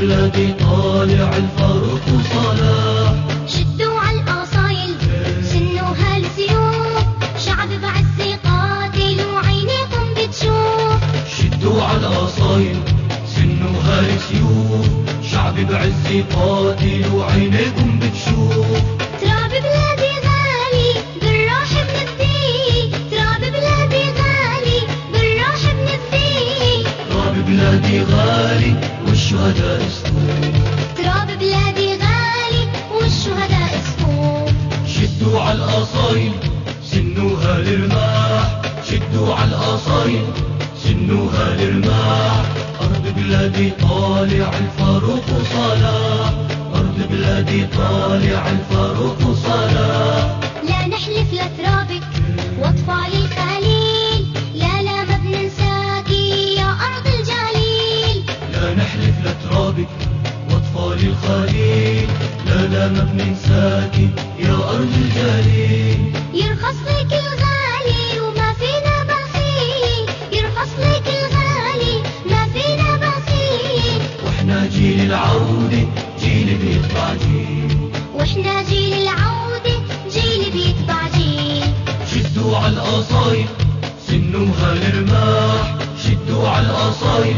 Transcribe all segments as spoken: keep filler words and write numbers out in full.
بلادي طالع الفاروق صلاح. شدوا على الأصايل سنوها السيوف، شعب بعز قاتل وعينيكم بتشوف. شدوا على الأصايل سنوها السيوف، شعب بعز قاتل وعينيكم بتشوف. تراب بلادي غالي بالروح بنفديه، تراب بلادي غالي بالروح بنفديه. تراب بلادي غالي والشهداء صفوف، تراب بلادي غالي والشهداء صفوف. شدوا على الأصايل سنوها الرماح، شدوا على الأصايل سنوها الرماح. أرض بلادي طالع الفاروق صلاح، أرض بلادي طالع الفاروق صلاح. لا نحلف لترابك واطفال الخليل، لا لا ما بننساكي يا أرض الجليل. لا نحلف لترابك واطفال الخليل، لا لا ما بننساكي يا أرض الجليل. يرخص لك الغالي وما فينا بخيل، يرخص لك الغالي ما فينا بخيل. واحنا جيل العودة جيل بيتبع جيل، واحنا جيل العودة جيل بيتبع جيل. شدوا على الأصايل سنوها الرماح، شدوا على الأصايل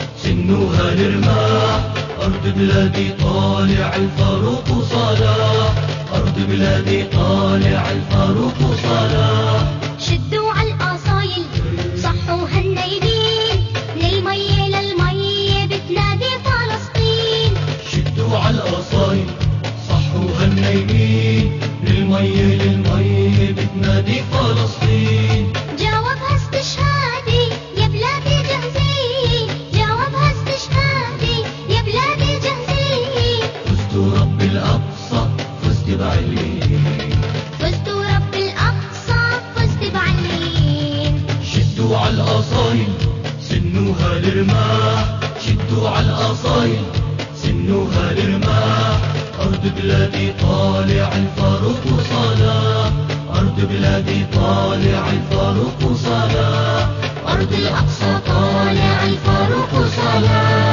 سنوها الرماح. أرض بلادي طالع الفاروق صلاح، أرض بلادي طالع الفاروق صلاح. شدوا على الأصايل صحوها النايمين، من المية للمية بتنادي فلسطين. شدوا على الأصايل صحوها النايمين، من المية للمية بتنادي فلسطين. جاوبها استشهادي يا بلادي جهزي، جاوبها استشهادي يا بلادي جهزي. فزتوا رب الأقصى فزت بعلين، فزتوا رب الأقصى فزت بعلين. شدوا على الأصايل سنوها الرماح، شدوا على الأصايل سنوها الرماح. أرض بلادي طالع الفاروق صلاح، أرض بلادي طالع الفاروق صلاح. أرض الأقصى طالع الفاروق صلاح.